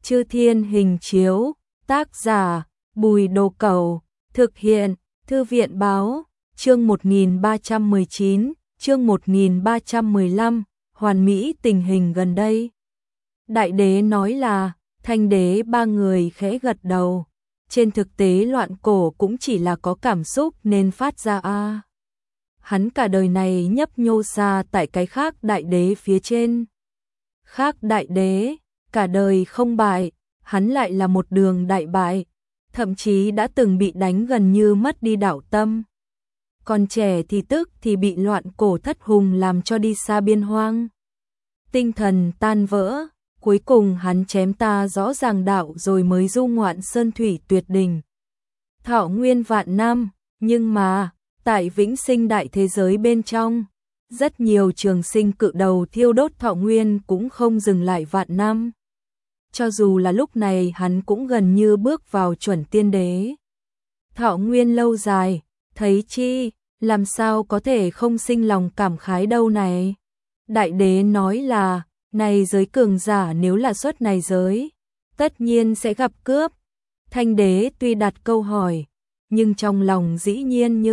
Chư Thiên Hình Chiếu, tác giả Bùi Đồ Cẩu, thực hiện Thư viện Báo, chương 1319, chương 1315, hoàn mỹ tình hình gần đây. Đại đế nói là, Thanh đế ba người khẽ gật đầu. Trên thực tế Loạn Cổ cũng chỉ là có cảm xúc nên phát ra a. Hắn cả đời này nhấp nhô xa tại cái khác đại đế phía trên. Khác đại đế, cả đời không bại, hắn lại là một đường đại bại, thậm chí đã từng bị đánh gần như mất đi đạo tâm. Còn trẻ thì tức thì bị Loạn Cổ thất hùng làm cho đi xa biên hoang. Tinh thần tan vỡ, cuối cùng hắn chém ta rõ ràng đạo rồi mới du ngoạn sơn thủy tuyệt đỉnh. Thọ nguyên vạn năm, nhưng mà, tại vĩnh sinh đại thế giới bên trong, rất nhiều trường sinh cự đầu thiêu đốt thọ nguyên cũng không dừng lại vạn năm. Cho dù là lúc này hắn cũng gần như bước vào chuẩn tiên đế. Thọ nguyên lâu dài, thấy chi, làm sao có thể không sinh lòng cảm khái đâu này. Đại đế nói là, này giới cường giả nếu là xuất này giới, tất nhiên sẽ gặp cướp. Thanh đế tuy đặt câu hỏi, nhưng trong lòng dĩ nhiên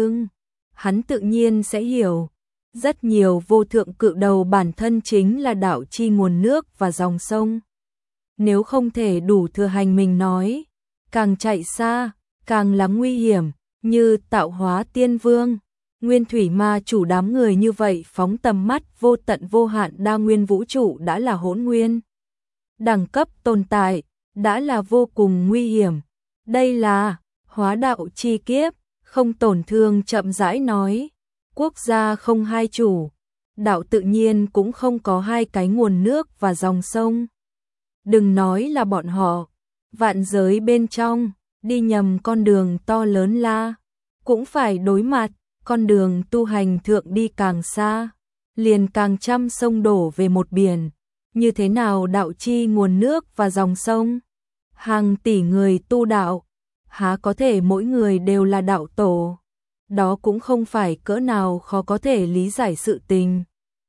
hắn tự nhiên sẽ hiểu. Rất nhiều vô thượng cự đầu bản thân chính là đạo chi nguồn nước và dòng sông. Nếu không thể đủ thừa hành mình nói, càng chạy xa, càng là nguy hiểm, như Tạo Hóa Tiên Vương, Nguyên Thủy Ma chủ đám người như vậy phóng tầm mắt vô tận vô hạn đa nguyên vũ trụ đã là hỗn nguyên. Đẳng cấp tồn tại, đã là vô cùng nguy hiểm. Đây là hóa đạo chi kiếp, không tổn thương chậm rãi nói. Quốc gia không hai chủ, đạo tự nhiên cũng không có hai cái nguồn nước và dòng sông. Đừng nói là bọn họ, vạn giới bên trong, đi nhầm con đường to lớn la, cũng phải đối mặt, con đường tu hành thượng đi càng xa, liền càng trăm sông đổ về một biển. Như thế nào đạo chi nguồn nước và dòng sông? Hàng tỷ người tu đạo, há có thể mỗi người đều là đạo tổ? Đó cũng không phải cỡ nào khó có thể lý giải sự tình.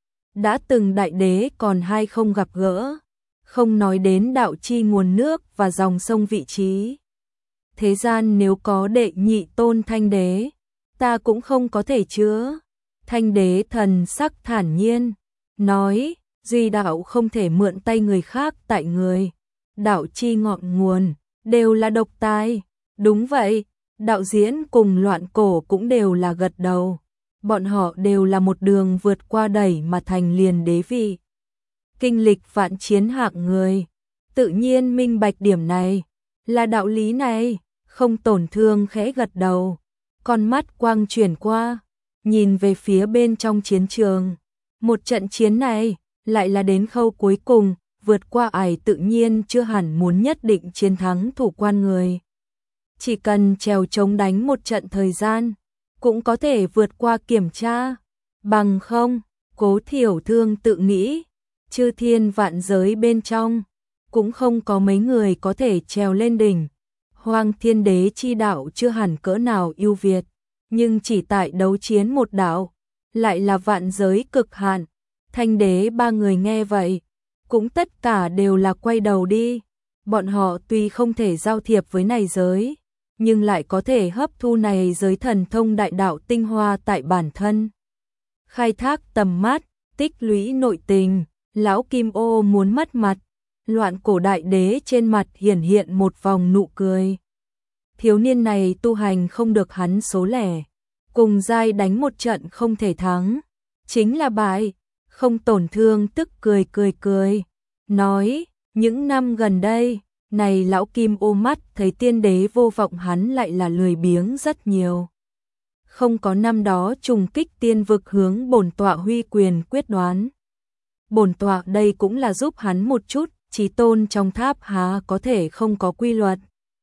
Đã từng đại đế còn hai không gặp gỡ, không nói đến đạo chi nguồn nước và dòng sông vị trí. Thế gian nếu có đệ nhị tôn thanh đế, ta cũng không có thể chứa. Thanh đế thần sắc thản nhiên, nói, duy đạo không thể mượn tay người khác tại người. Đạo chi ngọn nguồn, đều là độc tài. Đúng vậy. Đạo diễn cùng Loạn Cổ cũng đều là gật đầu. Bọn họ đều là một đường vượt qua đẩy mà thành liền đế vị. Kinh lịch vạn chiến hạng người, tự nhiên minh bạch điểm này, là đạo lý này, không tổn thương khẽ gật đầu. Con mắt quang chuyển qua, nhìn về phía bên trong chiến trường. Một trận chiến này, lại là đến khâu cuối cùng, vượt qua ải tự nhiên chưa hẳn muốn nhất định chiến thắng thủ quan người. Chỉ cần trèo chống đánh một trận thời gian, cũng có thể vượt qua kiểm tra. Bằng không, Cố Thiểu Thương tự nghĩ, chư thiên vạn giới bên trong, cũng không có mấy người có thể trèo lên đỉnh. Hoang Thiên Đế chi đạo chưa hẳn cỡ nào ưu việt, nhưng chỉ tại đấu chiến một đạo, lại là vạn giới cực hạn. Thanh đế ba người nghe vậy, cũng tất cả đều là quay đầu đi. Bọn họ tuy không thể giao thiệp với này giới, nhưng lại có thể hấp thu này giới thần thông đại đạo tinh hoa tại bản thân. Khai thác tầm mắt, tích lũy nội tình, lão Kim Ô muốn mất mặt. Loạn Cổ đại đế trên mặt hiển hiện một vòng nụ cười. Thiếu niên này tu hành không được hắn số lẻ, cùng giai đánh một trận không thể thắng, chính là bại. Không tổn thương tức cười, nói, những năm gần đây, này lão Kim Ô mắt thấy tiên đế vô vọng hắn lại là lười biếng rất nhiều. Không có năm đó trùng kích tiên vực hướng bổn tọa huy quyền quyết đoán. Bổn tọa đây cũng là giúp hắn một chút, chí tôn trong tháp há có thể không có quy luật.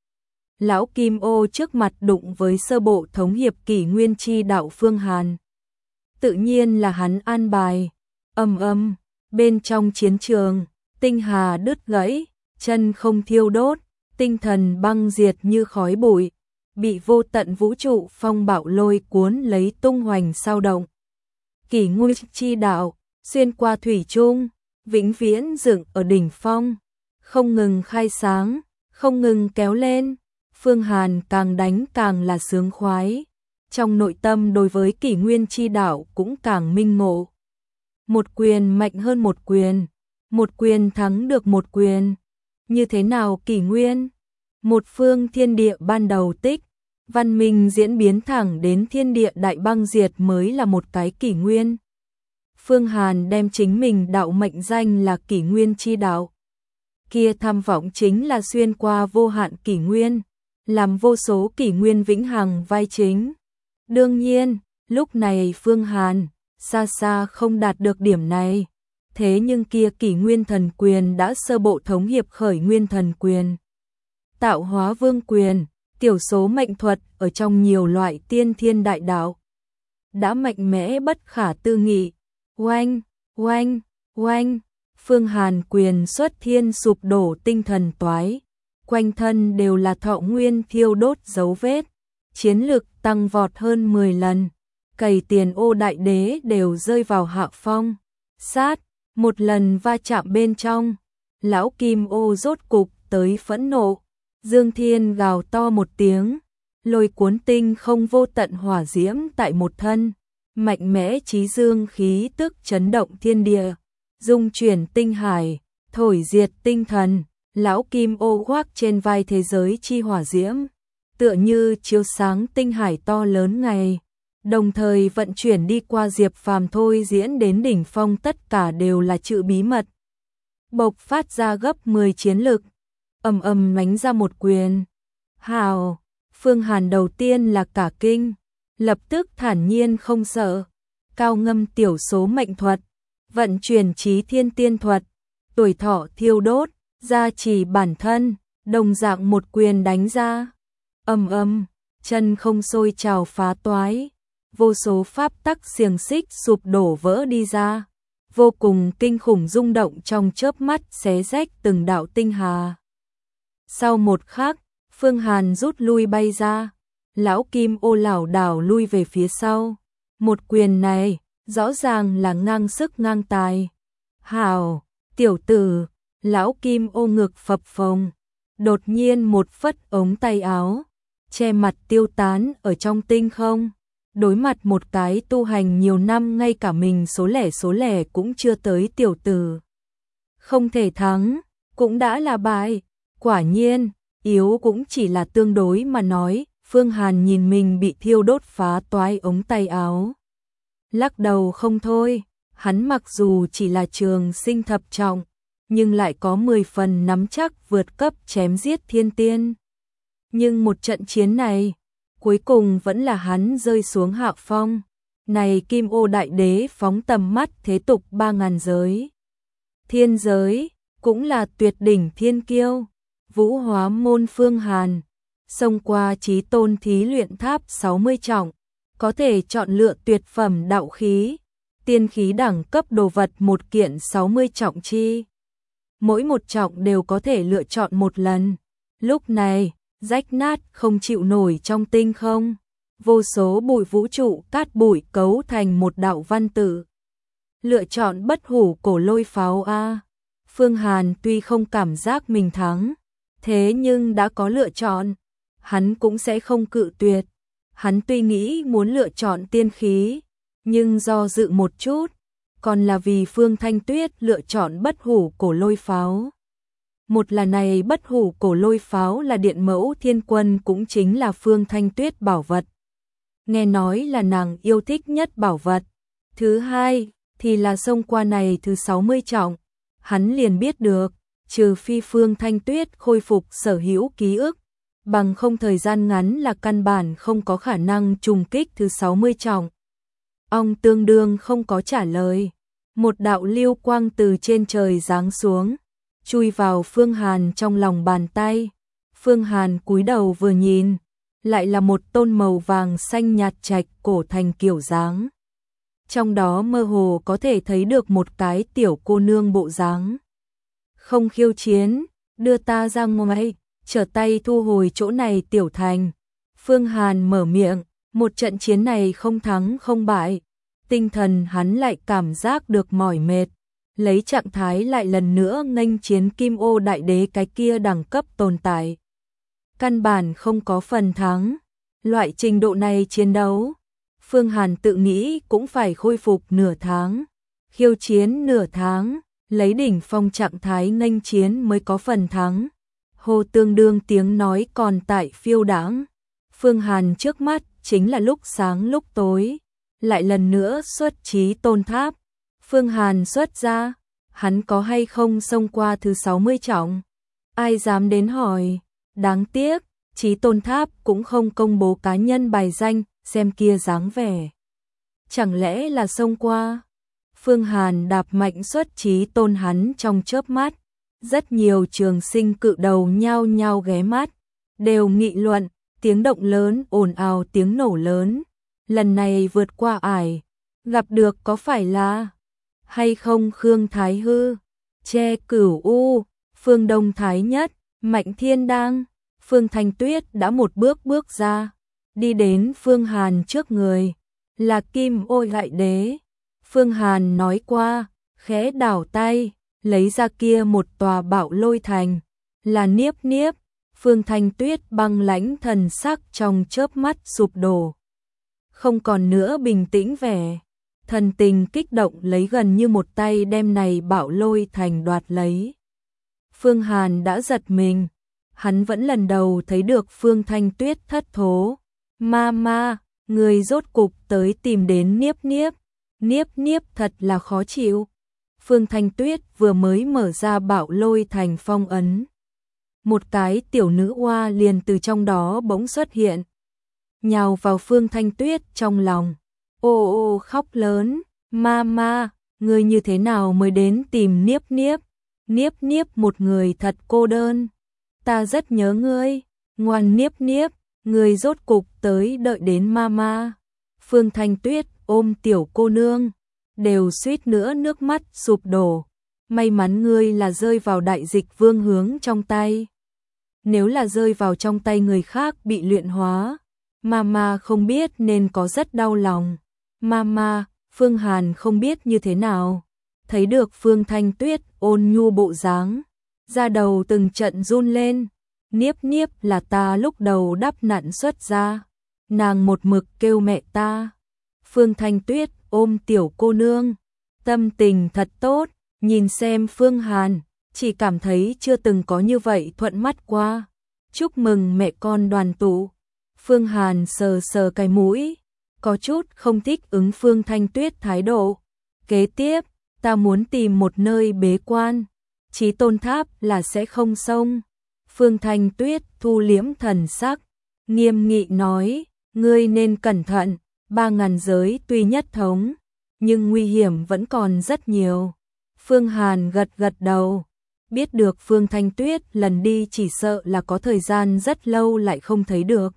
Lão Kim Ô trước mặt đụng với sơ bộ thống hiệp kỷ nguyên chi đạo Phương Hàn. Tự nhiên là hắn an bài. Bên trong chiến trường, tinh hà đứt gãy, chân không thiêu đốt, tinh thần băng diệt như khói bụi, bị vô tận vũ trụ phong bạo lôi cuốn lấy tung hoành sao động. Kỷ nguyên chi đạo, xuyên qua thủy chung, vĩnh viễn dựng ở đỉnh phong, không ngừng khai sáng, không ngừng kéo lên. Phương Hàn càng đánh càng là sướng khoái. Trong nội tâm đối với Kỷ Nguyên chi đạo cũng càng minh ngộ. Một quyền mạnh hơn một quyền thắng được một quyền. Như thế nào Kỷ Nguyên? Một phương thiên địa ban đầu tích, văn minh diễn biến thẳng đến thiên địa đại băng diệt mới là một cái Kỷ Nguyên. Phương Hàn đem chính mình đạo mệnh danh là Kỷ Nguyên chi đạo. Kia tham vọng chính là xuyên qua vô hạn kỷ nguyên, làm vô số kỷ nguyên vĩnh hằng vai chính. Đương nhiên, lúc này Phương Hàn xa xa không đạt được điểm này. Thế nhưng kia kỷ nguyên thần quyền đã sơ bộ thống hiệp khởi nguyên thần quyền. Tạo hóa vương quyền, tiểu số mệnh thuật ở trong nhiều loại tiên thiên đại đạo. Đã mạnh mẽ bất khả tư nghị. Oanh, oanh, oanh. Phương Hàn quyền xuất thiên sụp đổ tinh thần toái, quanh thân đều là thọ nguyên thiêu đốt dấu vết, chiến lực tăng vọt hơn 10 lần, cày tiền ô đại đế đều rơi vào hạ phong. Sát, một lần va chạm bên trong, lão kim ô rốt cục tới phẫn nộ, Dương Thiên gào to một tiếng, lôi cuốn tinh không vô tận hỏa diễm tại một thân, mạnh mẽ chí dương khí tức chấn động thiên địa. Dung chuyển tinh hải, thổi diệt tinh thần, lão kim ô khoác trên vai thế giới chi hỏa diễm, tựa như chiếu sáng tinh hải to lớn ngày, đồng thời vận chuyển đi qua Diệp Phàm thôi diễn đến đỉnh phong tất cả đều là chữ bí mật. Bộc phát ra gấp 10 chiến lực, ầm ầm đánh ra một quyền. Hào, Phương Hàn đầu tiên là cả kinh, lập tức thản nhiên không sợ, cao ngâm tiểu số mệnh thuật. Vận chuyển trí thiên tiên thuật, tuổi thọ thiêu đốt, gia trì bản thân, đồng dạng một quyền đánh ra. Ầm, chân không sôi trào phá toái, vô số pháp tắc xiềng xích sụp đổ vỡ đi ra, vô cùng kinh khủng rung động trong chớp mắt xé rách từng đạo tinh hà. Sau một khắc, Phương Hàn rút lui bay ra, lão kim ô lảo đảo lui về phía sau. Một quyền này rõ ràng là ngang sức ngang tài. Hào, tiểu tử, lão kim ô ngực phập phồng, đột nhiên một phất ống tay áo, che mặt tiêu tán ở trong tinh không. Đối mặt một cái tu hành nhiều năm ngay cả mình số lẻ cũng chưa tới tiểu tử. Không thể thắng, cũng đã là bại. Quả nhiên, yếu cũng chỉ là tương đối mà nói. Phương Hàn nhìn mình bị thiêu đốt phá toái ống tay áo, lắc đầu không thôi. Hắn mặc dù chỉ là trường sinh thập trọng, nhưng lại có 10 phần nắm chắc vượt cấp chém giết thiên tiên. Nhưng một trận chiến này, cuối cùng vẫn là hắn rơi xuống hạ phong. Này Kim Ô Đại Đế phóng tầm mắt thế tục 3000 giới. Thiên giới, cũng là tuyệt đỉnh thiên kiêu. Vũ Hóa Môn Phương Hàn, xông qua chí tôn thí luyện tháp 60 trọng, có thể chọn lựa tuyệt phẩm đạo khí, tiên khí đẳng cấp đồ vật một kiện 60 trọng chi. Mỗi một trọng đều có thể lựa chọn một lần. Lúc này, rách nát không chịu nổi trong tinh không, vô số bụi vũ trụ cát bụi cấu thành một đạo văn tự. Lựa chọn bất hủ cổ lôi pháo a. Phương Hàn tuy không cảm giác mình thắng, thế nhưng đã có lựa chọn, hắn cũng sẽ không cự tuyệt. Hắn tuy nghĩ muốn lựa chọn tiên khí, nhưng do dự một chút, còn là vì Phương Thanh Tuyết lựa chọn bất hủ cổ lôi pháo. Một là này bất hủ cổ lôi pháo là điện mẫu thiên quân, cũng chính là Phương Thanh Tuyết bảo vật. Nghe nói là nàng yêu thích nhất bảo vật. Thứ hai thì là xông qua này thứ 60 trọng, hắn liền biết được, trừ phi Phương Thanh Tuyết khôi phục sở hữu ký ức, bằng không thời gian ngắn là căn bản không có khả năng trùng kích thứ 60 trọng. Ông tương đương không có trả lời. Một đạo lưu quang từ trên trời giáng xuống, chui vào Phương Hàn trong lòng bàn tay. Phương Hàn cúi đầu vừa nhìn, lại là một tôn màu vàng xanh nhạt trạch cổ thành kiểu dáng. Trong đó mơ hồ có thể thấy được một cái tiểu cô nương bộ dáng. Không khiêu chiến, đưa ta ra ngoài, trở tay thu hồi chỗ này tiểu thành. Phương Hàn mở miệng, một trận chiến này không thắng không bại. Tinh thần hắn lại cảm giác được mỏi mệt, lấy trạng thái lại lần nữa nghênh chiến Kim Ô Đại Đế cái kia đẳng cấp tồn tại. Căn bản không có phần thắng. Loại trình độ này chiến đấu, Phương Hàn tự nghĩ cũng phải khôi phục nửa tháng. Khiêu chiến nửa tháng, lấy đỉnh phong trạng thái nghênh chiến mới có phần thắng. Hồ tương đương tiếng nói còn tại phiêu đãng. Phương Hàn trước mắt chính là lúc sáng lúc tối. Lại lần nữa xuất Chí Tôn Tháp. Phương Hàn xuất ra, hắn có hay không xông qua thứ 60 trọng? Ai dám đến hỏi? Đáng tiếc, Chí Tôn Tháp cũng không công bố cá nhân bài danh, xem kia dáng vẻ. Chẳng lẽ là xông qua? Phương Hàn đạp mạnh xuất Chí Tôn hắn trong chớp mắt. Rất nhiều trường sinh cự đầu nhao nhao ghé mắt, đều nghị luận, tiếng động lớn ồn ào tiếng nổ lớn. Lần này vượt qua ải, gặp được có phải là hay không Khương Thái Hư, Che Cửu U, Phương Đông Thái Nhất, Mạnh Thiên Đang, Phương Thanh Tuyết đã một bước bước ra, đi đến Phương Hàn trước người, là Kim Ô Đại Đế. Phương Hàn nói qua, khẽ đảo tay, lấy ra kia một tòa Bạo Lôi Thành, là Niếp Niếp. Phương Thanh Tuyết băng lãnh thần sắc trong chớp mắt sụp đổ, không còn nữa bình tĩnh vẻ, thần tình kích động lấy gần như một tay đem này Bạo Lôi Thành đoạt lấy. Phương Hàn đã giật mình, hắn vẫn lần đầu thấy được Phương Thanh Tuyết thất thố. Ma, người rốt cục tới tìm đến Niếp Niếp. Niếp Niếp thật là khó chịu. Phương Thanh Tuyết vừa mới mở ra Bạo Lôi Thành phong ấn. Một cái tiểu nữ oa liền từ trong đó bỗng xuất hiện, nhào vào Phương Thanh Tuyết trong lòng. Ô khóc lớn, ma, người như thế nào mới đến tìm Niếp Niếp? Niếp Niếp một người thật cô đơn. Ta rất nhớ ngươi, ngoan Niếp Niếp, người rốt cục tới đợi đến mama. Phương Thanh Tuyết ôm tiểu cô nương, đều suýt nữa nước mắt sụp đổ. May mắn ngươi là rơi vào Đại Dịch Vương hướng trong tay. Nếu là rơi vào trong tay người khác bị luyện hóa, mama không biết nên có rất đau lòng. Mama, Phương Hàn không biết như thế nào. Thấy được Phương Thanh Tuyết ôn nhu bộ dáng, da đầu từng trận run lên. Niếp Niếp là ta lúc đầu đắp nặn xuất ra, nàng một mực kêu mẹ ta. Phương Thanh Tuyết ôm tiểu cô nương, tâm tình thật tốt, nhìn xem Phương Hàn, chỉ cảm thấy chưa từng có như vậy thuận mắt qua. Chúc mừng mẹ con đoàn tụ. Phương Hàn sờ sờ cái mũi, có chút không thích ứng Phương Thanh Tuyết thái độ. Kế tiếp, ta muốn tìm một nơi bế quan, Chí Tôn Tháp là sẽ không xông. Phương Thanh Tuyết thu liễm thần sắc, nghiêm nghị nói, ngươi nên cẩn thận, 3000 giới tuy nhất thống, nhưng nguy hiểm vẫn còn rất nhiều. Phương Hàn gật gật đầu, biết được Phương Thanh Tuyết lần đi chỉ sợ là có thời gian rất lâu lại không thấy được.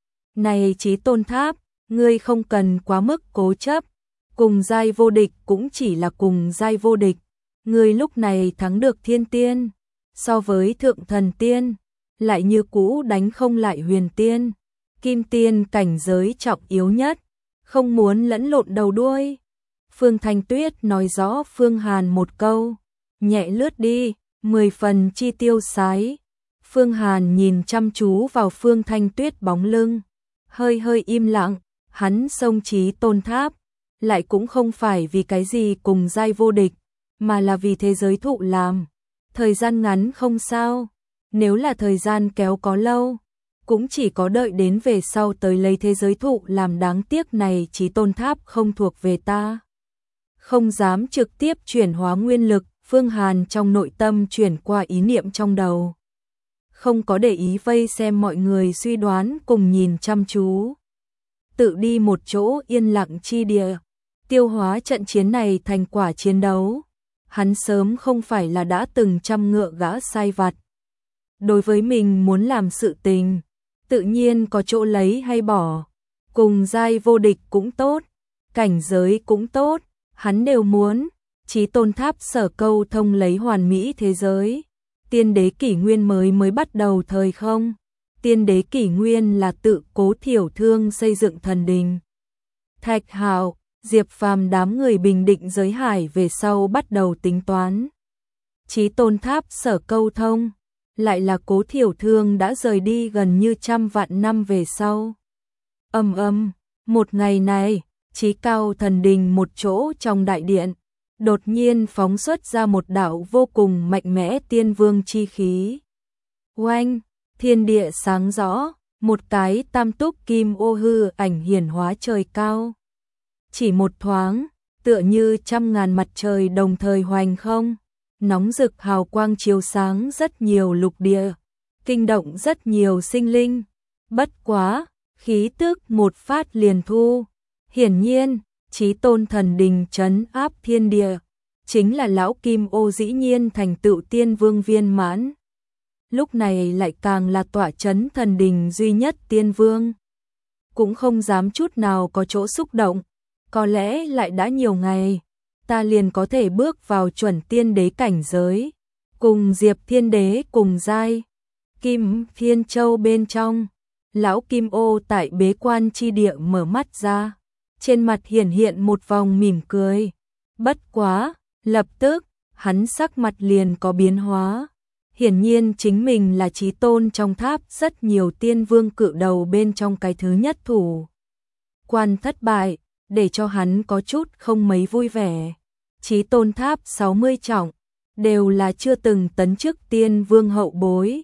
Này Chí Tôn Tháp, ngươi không cần quá mức cố chấp, cùng giai vô địch cũng chỉ là cùng giai vô địch. Ngươi lúc này thắng được thiên tiên, so với thượng thần tiên, lại như cũ đánh không lại huyền tiên. Kim tiên cảnh giới trọng yếu nhất, không muốn lẫn lộn đầu đuôi. Phương Thanh Tuyết nói rõ Phương Hàn một câu, nhẹ lướt đi, 10 phần chi tiêu sái. Phương Hàn nhìn chăm chú vào Phương Thanh Tuyết bóng lưng, hơi im lặng. Hắn xông Chí Tôn Tháp, lại cũng không phải vì cái gì cùng giai vô địch, mà là vì thế giới thụ làm. Thời gian ngắn không sao, nếu là thời gian kéo có lâu, cũng chỉ có đợi đến về sau tới lấy thế giới thụ làm. Đáng tiếc này Chí Tôn Tháp không thuộc về ta. Không dám trực tiếp chuyển hóa nguyên lực, Phương Hàn trong nội tâm chuyển qua ý niệm trong đầu. Không có để ý vây xem mọi người suy đoán cùng nhìn chăm chú. Tự đi một chỗ yên lặng chi địa, tiêu hóa trận chiến này thành quả chiến đấu. Hắn sớm không phải là đã từng chăm ngựa gã sai vặt. Đối với mình muốn làm sự tình, tự nhiên có chỗ lấy hay bỏ. Cùng giai vô địch cũng tốt, cảnh giới cũng tốt, hắn đều muốn. Chí Tôn Tháp sở câu thông lấy hoàn mỹ thế giới. Tiên đế kỷ nguyên mới bắt đầu thời không. Tiên đế kỷ nguyên là tự Cố Thiểu Thương xây dựng thần đình. Thạch Hạo, Diệp Phàm đám người bình định giới hải về sau bắt đầu tính toán. Chí Tôn Tháp Sở câu thông, lại là Cố Thiểu Thương đã rời đi gần như 100 vạn năm về sau. Một ngày này, Chí Cao Thần Đình một chỗ trong đại điện, đột nhiên phóng xuất ra một đạo vô cùng mạnh mẽ tiên vương chi khí. Oanh, thiên địa sáng rõ, một cái tam túc kim ô hư ảnh hiển hóa trời cao. Chỉ một thoáng, tựa như 100.000 mặt trời đồng thời hoành không, nóng rực hào quang chiếu sáng rất nhiều lục địa, kinh động rất nhiều sinh linh. Bất quá, khí tức một phát liền thu. Hiển nhiên, Chí Tôn Thần Đình trấn áp thiên địa, chính là lão kim ô dĩ nhiên thành tựu tiên vương viên mãn. Lúc này lại càng là tọa trấn thần đình duy nhất tiên vương. Cũng không dám chút nào có chỗ xúc động, có lẽ lại đã nhiều ngày, ta liền có thể bước vào chuẩn tiên đế cảnh giới, cùng Diệp Thiên Đế cùng giai. Kim Thiên Châu bên trong, lão kim ô tại bế quan chi địa mở mắt ra, trên mặt hiển hiện một vòng mỉm cười. Bất quá, lập tức, hắn sắc mặt liền có biến hóa. Hiển nhiên chính mình là chí tôn trong tháp rất nhiều tiên vương cự đầu bên trong cái thứ nhất thủ. Quan thất bại, để cho hắn có chút không mấy vui vẻ. Chí tôn tháp 60 trọng, đều là chưa từng tấn chức tiên vương hậu bối.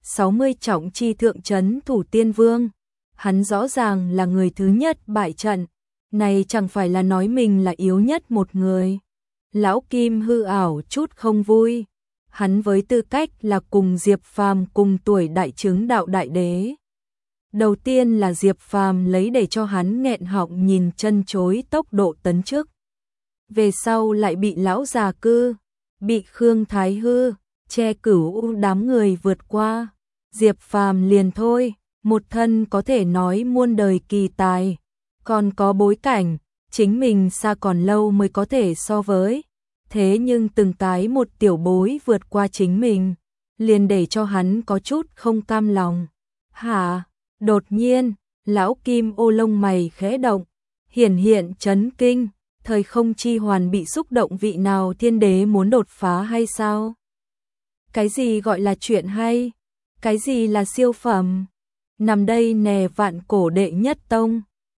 60 trọng chi thượng trấn thủ tiên vương. Hắn rõ ràng là người thứ nhất bại trận. Này chẳng phải là nói mình là yếu nhất một người. Lão Kim hư ảo chút không vui. Hắn với tư cách là cùng Diệp Phàm cùng tuổi đại chứng đạo đại đế. Đầu tiên là Diệp Phàm lấy để cho hắn nghẹn họng nhìn chân chối tốc độ tấn chức. Về sau lại bị lão già cư, bị Khương Thái Hư, che cửu đám người vượt qua. Diệp Phàm liền thôi, một thân có thể nói muôn đời kỳ tài, còn có bối cảnh, chính mình xa còn lâu mới có thể so với. Thế nhưng từng cái một tiểu bối vượt qua chính mình, liền để cho hắn có chút không cam lòng. Hả? Đột nhiên, lão kim ô lông mày khẽ động, hiển hiện chấn kinh, thời không chi hoàn bị xúc động, vị nào thiên đế muốn đột phá hay sao? Cái gì gọi là chuyện hay? Cái gì là siêu phẩm? Nằm đây nè vạn cổ đệ nhất tông.